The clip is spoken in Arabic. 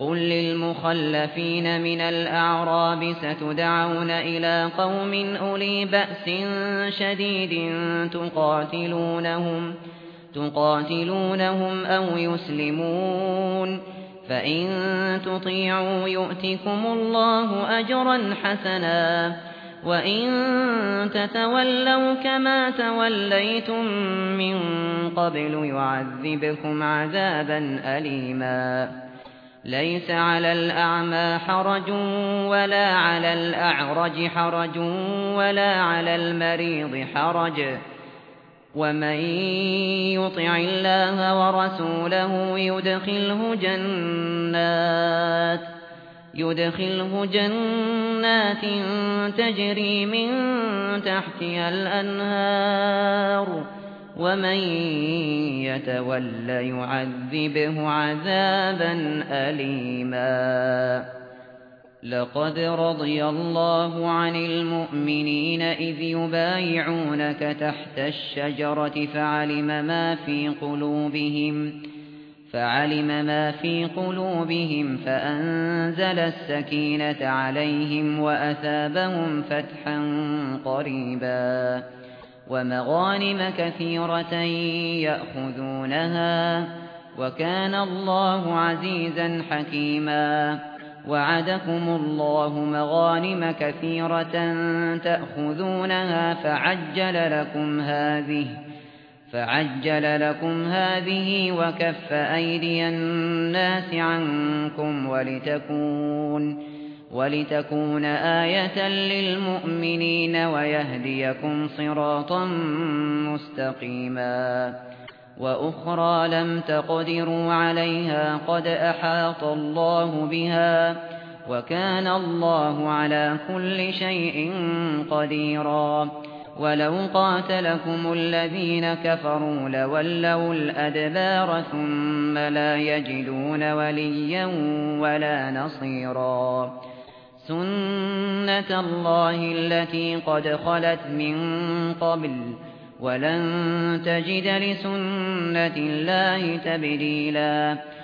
قل للمخلفين من الأعراب ستدعون إلى قوم أولي بأس شديد تقاتلونهم أو يسلمون فإن تطيعوا يؤتكم الله أجرا حسنا وإن تتولوا كما توليتم من قبل يعذبكم عذابا أليما ليس على الأعمى حرج ولا على الأعرج حرج ولا على المريض حرج ومن يطع الله ورسوله يدخله جنات تجري من تحتها الأنهار ومن يتول يعذبه عذابا أليما لقد رضي الله عن المؤمنين إذ يبايعونك تحت الشجرة فعلم ما في قلوبهم فأنزل السكينة عليهم وأثابهم فتحا قريبا ومغانم كثيرة يأخذونها وكان الله عزيزا حكيما وعدكم الله مغانم كثيرة تأخذونها فعجل لكم هذه وكف أيدي الناس عنكم ولتكون آية للمؤمنين ويهديكم صراطا مستقيما وأخرى لم تقدروا عليها قد أحاط الله بها وكان الله على كل شيء قديرا ولو قاتلكم الذين كفروا لولوا الأدبار ثم لا يجدون وليا ولا نصيرا سنة الله التي قد خلت من قبل ولن تجد لسنة الله تبديلا